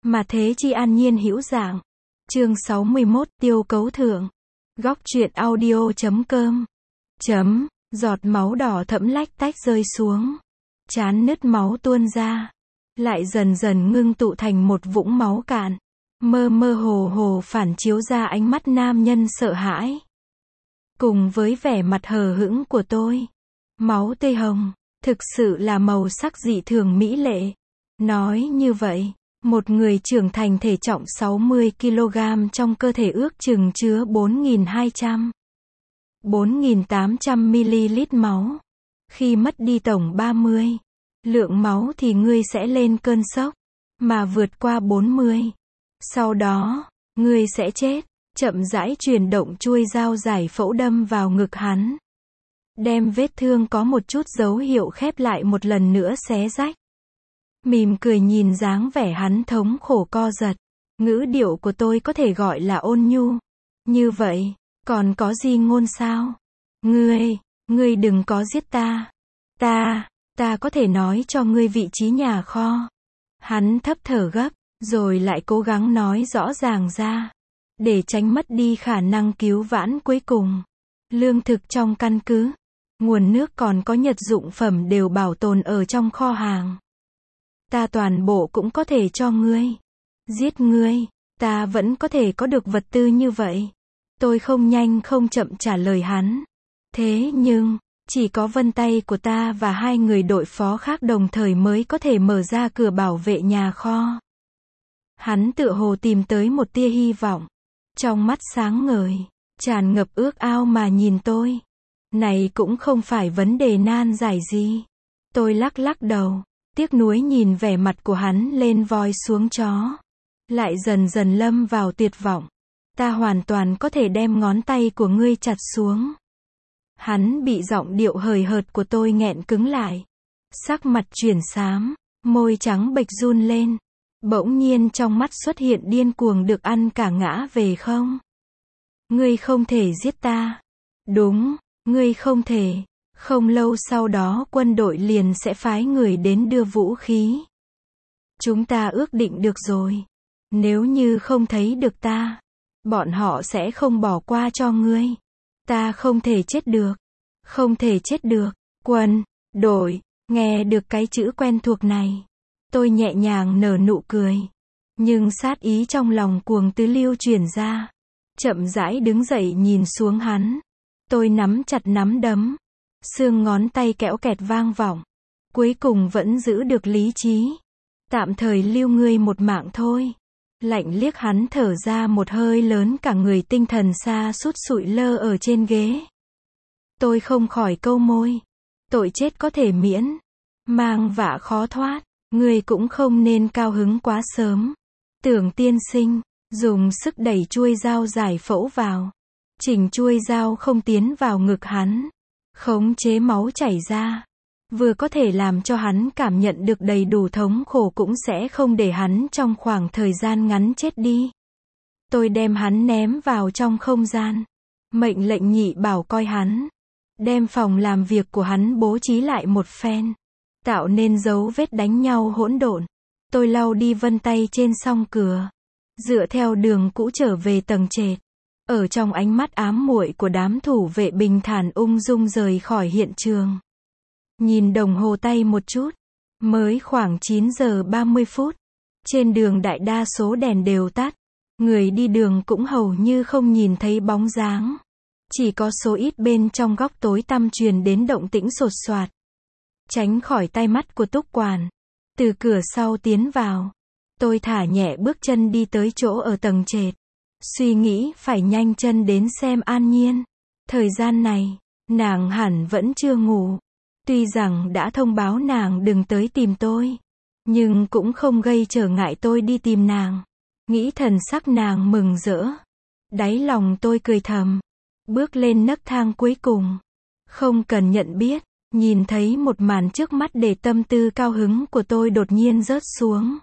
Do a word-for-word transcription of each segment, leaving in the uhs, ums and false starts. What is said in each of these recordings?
Mà thế chi an nhiên hữu dạng. Chương sáu mươi mốt, tiêu cấu thượng. Góc truyện audio chấm com. Chấm, giọt máu đỏ thẫm lách tách rơi xuống. Trán nứt máu tuôn ra. Lại dần dần ngưng tụ thành một vũng máu cạn. Mơ mơ hồ hồ phản chiếu ra ánh mắt nam nhân sợ hãi. Cùng với vẻ mặt hờ hững của tôi. Máu tươi hồng, thực sự là màu sắc dị thường mỹ lệ. Nói như vậy, một người trưởng thành thể trọng sáu mươi ki lô gam trong cơ thể ước chừng chứa bốn nghìn hai trăm, bốn nghìn tám trăm mi-li-lít máu. Khi mất đi tổng ba mươi lượng máu thì ngươi sẽ lên cơn sốc, mà vượt qua bốn mươi. Sau đó, ngươi sẽ chết. Chậm rãi chuyển động chuôi dao giải phẫu đâm vào ngực hắn. Đem vết thương có một chút dấu hiệu khép lại một lần nữa xé rách. Mỉm cười nhìn dáng vẻ hắn thống khổ co giật. Ngữ điệu của tôi có thể gọi là ôn nhu. Như vậy, còn có gì ngôn sao? Ngươi, ngươi đừng có giết ta. Ta, ta có thể nói cho ngươi vị trí nhà kho. Hắn thấp thở gấp, rồi lại cố gắng nói rõ ràng ra. Để tránh mất đi khả năng cứu vãn cuối cùng. Lương thực trong căn cứ, nguồn nước còn có nhật dụng phẩm đều bảo tồn ở trong kho hàng. Ta toàn bộ cũng có thể cho ngươi. Giết ngươi, ta vẫn có thể có được vật tư như vậy. Tôi không nhanh không chậm trả lời hắn. Thế nhưng, chỉ có vân tay của ta và hai người đội phó khác đồng thời mới có thể mở ra cửa bảo vệ nhà kho. Hắn tựa hồ tìm tới một tia hy vọng. Trong mắt sáng ngời, tràn ngập ước ao mà nhìn tôi. Này cũng không phải vấn đề nan giải gì. Tôi lắc lắc đầu, tiếc nuối nhìn vẻ mặt của hắn lên voi xuống chó. Lại dần dần lâm vào tuyệt vọng. Ta hoàn toàn có thể đem ngón tay của ngươi chặt xuống. Hắn bị giọng điệu hời hợt của tôi nghẹn cứng lại. Sắc mặt chuyển xám, môi trắng bệch run lên. Bỗng nhiên trong mắt xuất hiện điên cuồng được ăn cả ngã về không? Ngươi không thể giết ta. Đúng, ngươi không thể. Không lâu sau đó quân đội liền sẽ phái người đến đưa vũ khí. Chúng ta ước định được rồi. Nếu như không thấy được ta, bọn họ sẽ không bỏ qua cho ngươi. Ta không thể chết được. Không thể chết được. Quân, đội, nghe được cái chữ quen thuộc này. Tôi nhẹ nhàng nở nụ cười. Nhưng sát ý trong lòng cuồng tứ lưu truyền ra. Chậm rãi đứng dậy nhìn xuống hắn. Tôi nắm chặt nắm đấm. Xương ngón tay kẽo kẹt vang vọng. Cuối cùng vẫn giữ được lý trí. Tạm thời lưu ngươi một mạng thôi. Lạnh liếc hắn thở ra một hơi lớn, cả người tinh thần sa sút sụi lơ ở trên ghế. Tôi không khỏi câu môi. Tội chết có thể miễn. Mang vạ khó thoát. Ngươi cũng không nên cao hứng quá sớm. Tưởng tiên sinh, dùng sức đẩy chuôi dao giải phẫu vào. Chỉnh chuôi dao không tiến vào ngực hắn. Khống chế máu chảy ra. Vừa có thể làm cho hắn cảm nhận được đầy đủ thống khổ, cũng sẽ không để hắn trong khoảng thời gian ngắn chết đi. Tôi đem hắn ném vào trong không gian. Mệnh lệnh nhị bảo coi hắn. Đem phòng làm việc của hắn bố trí lại một phen. Tạo nên dấu vết đánh nhau hỗn độn. Tôi lau đi vân tay trên song cửa. Dựa theo đường cũ trở về tầng trệt. Ở trong ánh mắt ám muội của đám thủ vệ bình thản ung dung rời khỏi hiện trường. Nhìn đồng hồ tay một chút. Mới khoảng chín giờ ba mươi phút. Trên đường đại đa số đèn đều tắt. Người đi đường cũng hầu như không nhìn thấy bóng dáng. Chỉ có số ít bên trong góc tối tăm truyền đến động tĩnh sột soạt. Tránh khỏi tai mắt của Túc Quản. Từ cửa sau tiến vào. Tôi thả nhẹ bước chân đi tới chỗ ở tầng trệt. Suy nghĩ phải nhanh chân đến xem An Nhiên. Thời gian này, nàng hẳn vẫn chưa ngủ. Tuy rằng đã thông báo nàng đừng tới tìm tôi. Nhưng cũng không gây trở ngại tôi đi tìm nàng. Nghĩ thần sắc nàng mừng rỡ. Đáy lòng tôi cười thầm. Bước lên nấc thang cuối cùng. Không cần nhận biết. Nhìn thấy một màn trước mắt để tâm tư cao hứng của tôi đột nhiên rớt xuống.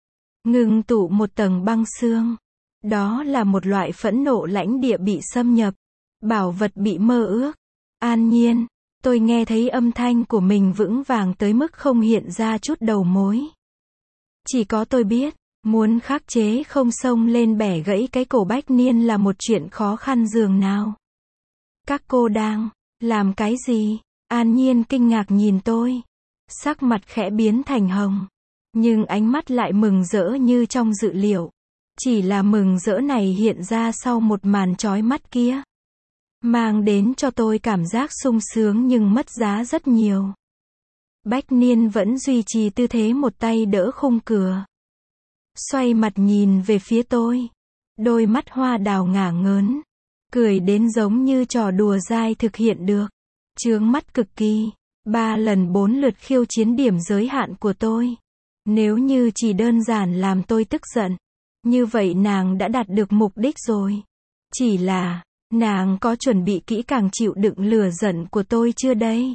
Ngưng tụ một tầng băng xương. Đó là một loại phẫn nộ lãnh địa bị xâm nhập. Bảo vật bị mơ ước. An Nhiên. Tôi nghe thấy âm thanh của mình vững vàng tới mức không hiện ra chút đầu mối. Chỉ có tôi biết, Muốn khắc chế không xông lên bẻ gãy cái cổ Bách Niên là một chuyện khó khăn dường nào. Các cô đang làm cái gì? An Nhiên kinh ngạc nhìn tôi. Sắc mặt khẽ biến thành hồng. Nhưng ánh mắt lại mừng rỡ như trong dự liệu. Chỉ là mừng rỡ này hiện ra sau một màn chói mắt kia. Mang đến cho tôi cảm giác sung sướng nhưng mất giá rất nhiều. Bách Niên vẫn duy trì tư thế một tay đỡ khung cửa. Xoay mặt nhìn về phía tôi. Đôi mắt hoa đào ngả ngớn. Cười đến giống như trò đùa dai thực hiện được. Chướng mắt cực kỳ. Ba lần bốn lượt khiêu chiến điểm giới hạn của tôi. Nếu như chỉ đơn giản làm tôi tức giận. Như vậy nàng đã đạt được mục đích rồi. Chỉ là, nàng có chuẩn bị kỹ càng chịu đựng lửa giận của tôi chưa đây?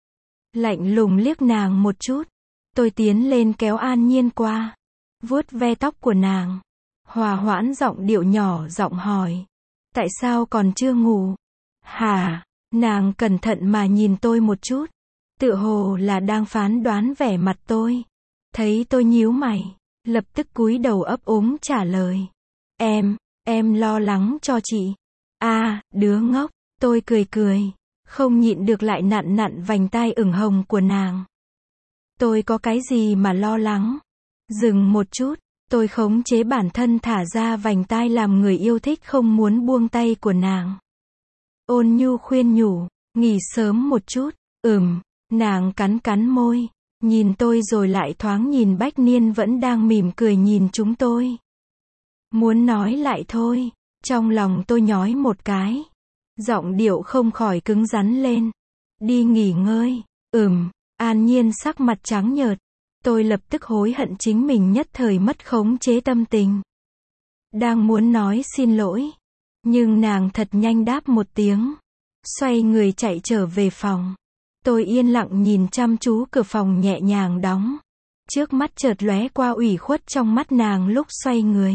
Lạnh lùng liếc nàng một chút. Tôi tiến lên kéo An Nhiên qua. Vuốt ve tóc của nàng. Hòa hoãn giọng điệu nhỏ giọng hỏi. Tại sao còn chưa ngủ? Hả? Nàng cẩn thận mà nhìn tôi một chút. Tựa hồ là đang phán đoán vẻ mặt tôi. Thấy tôi nhíu mày. Lập tức cúi đầu ấp úng trả lời. Em, em lo lắng cho chị. À, đứa ngốc. Tôi cười cười. Không nhịn được lại nặn nặn vành tai ửng hồng của nàng. Tôi có cái gì mà lo lắng? Dừng một chút. Tôi khống chế bản thân thả ra vành tai làm người yêu thích không muốn buông tay của nàng. Ôn nhu khuyên nhủ. Nghỉ sớm một chút. Ừm. Nàng cắn cắn môi. Nhìn tôi rồi lại thoáng nhìn Bách Niên vẫn đang mỉm cười nhìn chúng tôi. Muốn nói lại thôi. Trong lòng tôi nhói một cái. Giọng điệu không khỏi cứng rắn lên. Đi nghỉ ngơi. Ừm. An Nhiên sắc mặt trắng nhợt. Tôi lập tức hối hận chính mình nhất thời mất khống chế tâm tình. Đang muốn nói xin lỗi. Nhưng nàng thật nhanh đáp một tiếng. Xoay người chạy trở về phòng. Tôi yên lặng nhìn chăm chú cửa phòng nhẹ nhàng đóng. Trước mắt chợt lóe qua ủy khuất trong mắt nàng lúc xoay người.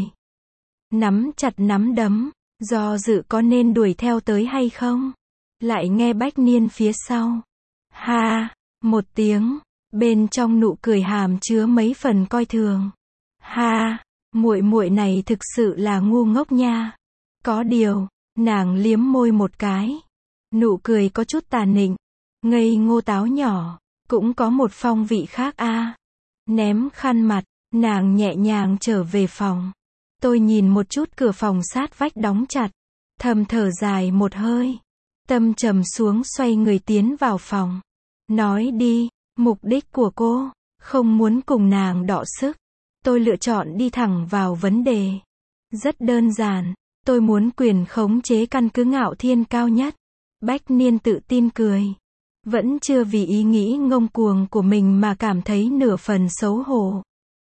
Nắm chặt nắm đấm. Do dự có nên đuổi theo tới hay không? Lại nghe Bách Niên phía sau. Ha! Một tiếng. Bên trong nụ cười hàm chứa mấy phần coi thường. Ha! Muội muội này thực sự là ngu ngốc nha. Có điều, nàng liếm môi một cái. Nụ cười có chút tà nịnh. Ngây ngô táo nhỏ. Cũng có một phong vị khác a. À. Ném khăn mặt. Nàng nhẹ nhàng trở về phòng. Tôi nhìn một chút cửa phòng sát vách đóng chặt. Thầm thở dài một hơi. Tâm trầm xuống xoay người tiến vào phòng. Nói đi, mục đích của cô. Không muốn cùng nàng đọ sức. Tôi lựa chọn đi thẳng vào vấn đề. Rất đơn giản. Tôi muốn quyền khống chế căn cứ Ngạo Thiên cao nhất. Bách Niên tự tin cười. Vẫn chưa vì ý nghĩ ngông cuồng của mình mà cảm thấy nửa phần xấu hổ.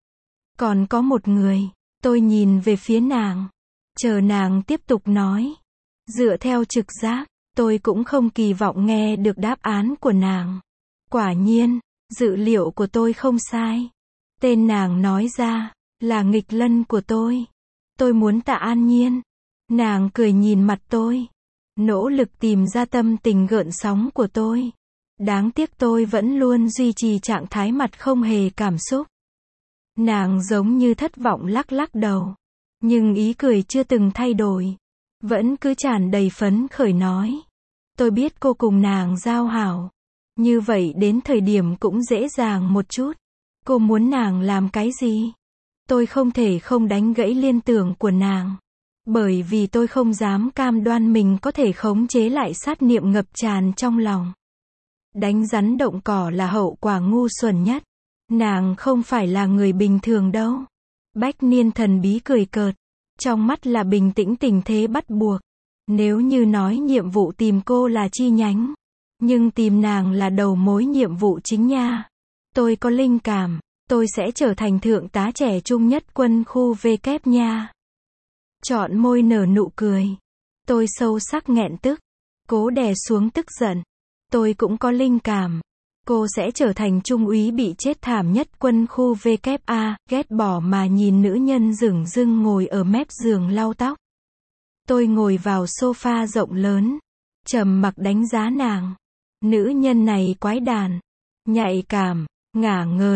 Còn có một người. Tôi nhìn về phía nàng. Chờ nàng tiếp tục nói. Dựa theo trực giác, tôi cũng không kỳ vọng nghe được đáp án của nàng. Quả nhiên, dự liệu của tôi không sai. Tên nàng nói ra, là nghịch lân của tôi. Tôi muốn Tạ An Nhiên. Nàng cười nhìn mặt tôi. Nỗ lực tìm ra tâm tình gợn sóng của tôi. Đáng tiếc tôi vẫn luôn duy trì trạng thái mặt không hề cảm xúc. Nàng giống như thất vọng lắc lắc đầu. Nhưng ý cười chưa từng thay đổi. Vẫn cứ tràn đầy phấn khởi nói. Tôi biết cô cùng nàng giao hảo. Như vậy đến thời điểm cũng dễ dàng một chút. Cô muốn nàng làm cái gì? Tôi không thể không đánh gãy liên tưởng của nàng. Bởi vì tôi không dám cam đoan mình có thể khống chế lại sát niệm ngập tràn trong lòng. Đánh rắn động cỏ là hậu quả ngu xuẩn nhất. Nàng không phải là người bình thường đâu. Bách Niên thần bí cười cợt. Trong mắt là bình tĩnh tình thế bắt buộc. Nếu như nói nhiệm vụ tìm cô là chi nhánh. Nhưng tìm nàng là đầu mối nhiệm vụ chính nha. Tôi có linh cảm. Tôi sẽ trở thành thượng tá trẻ trung nhất quân khu V kép nha. Chọn môi nở nụ cười. Tôi sâu sắc nghẹn tức. Cố đè xuống tức giận. Tôi cũng có linh cảm. Cô sẽ trở thành trung úy bị chết thảm nhất quân khu V kép A, ghét bỏ mà nhìn nữ nhân dửng dưng ngồi ở mép giường lau tóc. Tôi ngồi vào sofa rộng lớn. Trầm mặc đánh giá nàng. Nữ nhân này quái đản. Nhạy cảm. Ngả ngớn.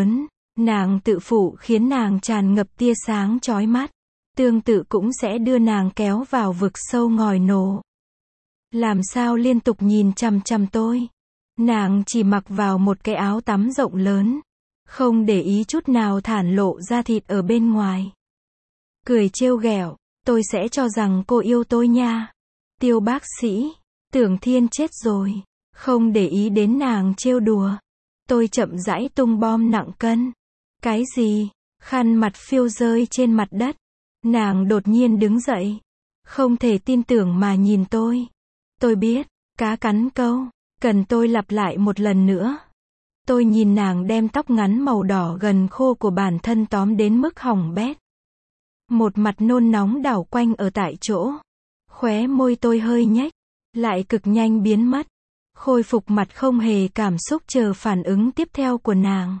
Nàng tự phụ khiến nàng tràn ngập tia sáng chói mắt. Tương tự cũng sẽ đưa nàng kéo vào vực sâu ngòi nổ. Làm sao liên tục nhìn chằm chằm tôi. Nàng chỉ mặc vào một cái áo tắm rộng lớn. Không để ý chút nào thản lộ da thịt ở bên ngoài. Cười trêu ghẹo, tôi sẽ cho rằng cô yêu tôi nha. Tiêu bác sĩ, Tưởng Thiên chết rồi. Không để ý đến nàng trêu đùa. Tôi chậm rãi tung bom nặng cân. Cái gì? Khăn mặt phiêu rơi trên mặt đất. Nàng đột nhiên đứng dậy. Không thể tin tưởng mà nhìn tôi. Tôi biết, cá cắn câu. Cần tôi lặp lại một lần nữa. Tôi nhìn nàng đem tóc ngắn màu đỏ gần khô của bản thân tóm đến mức hỏng bét. Một mặt nôn nóng đảo quanh ở tại chỗ. Khóe môi tôi hơi nhếch. Lại cực nhanh biến mất. Khôi phục mặt không hề cảm xúc chờ phản ứng tiếp theo của nàng.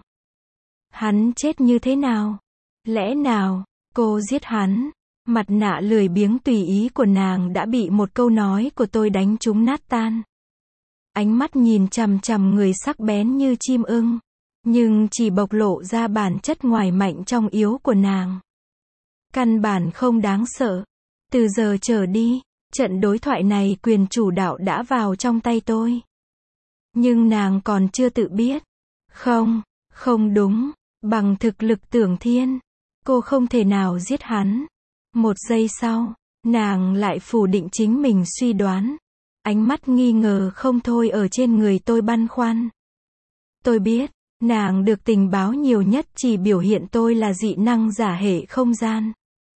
Hắn chết như thế nào? Lẽ nào, cô giết hắn? Mặt nạ lười biếng tùy ý của nàng đã bị một câu nói của tôi đánh trúng nát tan. Ánh mắt nhìn chằm chằm người sắc bén như chim ưng. Nhưng chỉ bộc lộ ra bản chất ngoài mạnh trong yếu của nàng. Căn bản không đáng sợ. Từ giờ trở đi, trận đối thoại này quyền chủ đạo đã vào trong tay tôi. Nhưng nàng còn chưa tự biết. Không, không đúng. Bằng thực lực Tưởng Thiên, cô không thể nào giết hắn. Một giây sau, nàng lại phủ định chính mình suy đoán. Ánh mắt nghi ngờ không thôi ở trên người tôi băn khoăn. Tôi biết, nàng được tình báo nhiều nhất chỉ biểu hiện tôi là dị năng giả hệ không gian.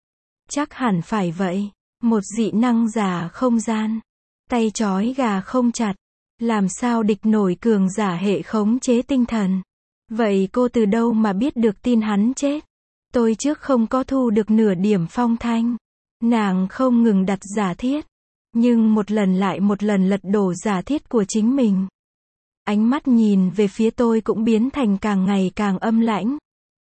Chắc hẳn phải vậy. Một dị năng giả không gian. Tay trói gà không chặt. Làm sao địch nổi cường giả hệ khống chế tinh thần. Vậy cô từ đâu mà biết được tin hắn chết? Tôi trước không có thu được nửa điểm phong thanh. Nàng không ngừng đặt giả thiết. Nhưng một lần lại một lần lật đổ giả thiết của chính mình. Ánh mắt nhìn về phía tôi cũng biến thành càng ngày càng âm lãnh.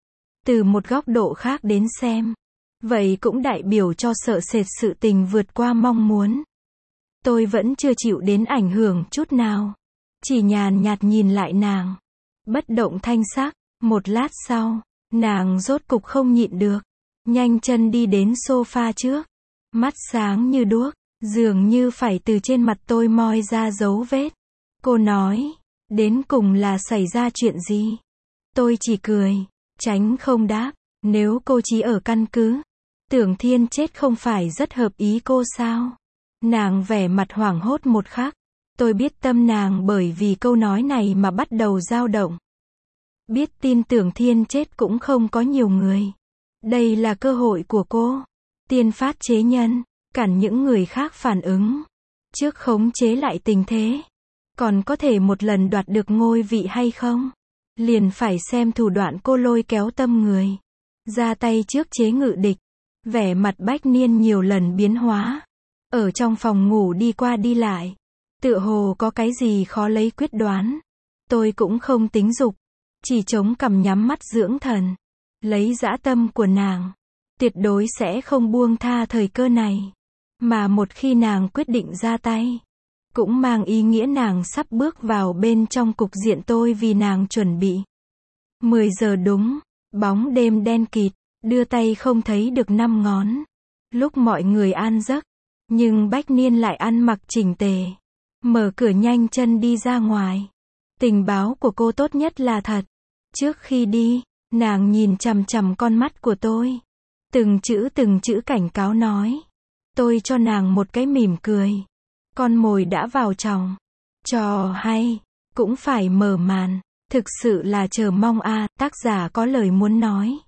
Từ một góc độ khác đến xem. Vậy cũng đại biểu cho sợ sệt sự tình vượt qua mong muốn. Tôi vẫn chưa chịu đến ảnh hưởng chút nào. Chỉ nhàn nhạt nhìn lại nàng. Bất động thanh sắc. Một lát sau, nàng rốt cục không nhịn được. Nhanh chân đi đến sofa trước. Mắt sáng như đuốc. Dường như phải từ trên mặt tôi moi ra dấu vết. Cô nói, đến cùng là xảy ra chuyện gì? Tôi chỉ cười, tránh không đáp. Nếu cô chỉ ở căn cứ, Tưởng Thiên chết không phải rất hợp ý cô sao? Nàng vẻ mặt hoảng hốt một khắc. Tôi biết tâm nàng bởi vì câu nói này mà bắt đầu dao động. Biết tin Tưởng Thiên chết cũng không có nhiều người. Đây là cơ hội của cô. Tiên phát chế nhân. Cản những người khác phản ứng. Trước khống chế lại tình thế. Còn có thể một lần đoạt được ngôi vị hay không? Liền phải xem thủ đoạn cô lôi kéo tâm người. Ra tay trước chế ngự địch. Vẻ mặt Bách Niên nhiều lần biến hóa. Ở trong phòng ngủ đi qua đi lại. Tựa hồ có cái gì khó lấy quyết đoán. Tôi cũng không tính dục. Chỉ chống cằm nhắm mắt dưỡng thần. Lấy dã tâm của nàng. Tuyệt đối sẽ không buông tha thời cơ này. Mà một khi nàng quyết định ra tay. Cũng mang ý nghĩa nàng sắp bước vào bên trong cục diện tôi vì nàng chuẩn bị. mười giờ đúng. Bóng đêm đen kịt. Đưa tay không thấy được năm ngón. Lúc mọi người an giấc. Nhưng Bách Niên lại ăn mặc chỉnh tề. Mở cửa nhanh chân đi ra ngoài. Tình báo của cô tốt nhất là thật. Trước khi đi, nàng nhìn chằm chằm con mắt của tôi. Từng chữ từng chữ cảnh cáo nói. Tôi cho nàng một cái mỉm cười. Con mồi đã vào chòng. Trò hay, cũng phải mở màn. Thực sự là chờ mong a, à, tác giả có lời muốn nói.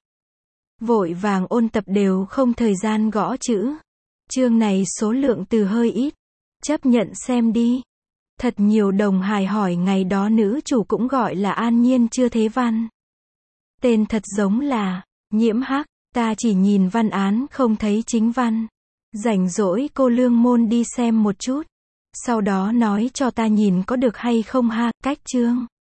Vội vàng ôn tập đều không thời gian gõ chữ. Chương này số lượng từ hơi ít. Chấp nhận xem đi. Thật nhiều đồng hài hỏi ngày đó nữ chủ cũng gọi là An Nhiên chưa thế văn. Tên thật giống là Nhiễm Hắc, ta chỉ nhìn văn án không thấy chính văn. Rảnh rỗi cô Lương Môn đi xem một chút. Sau đó nói cho ta nhìn có được hay không ha, cách chương.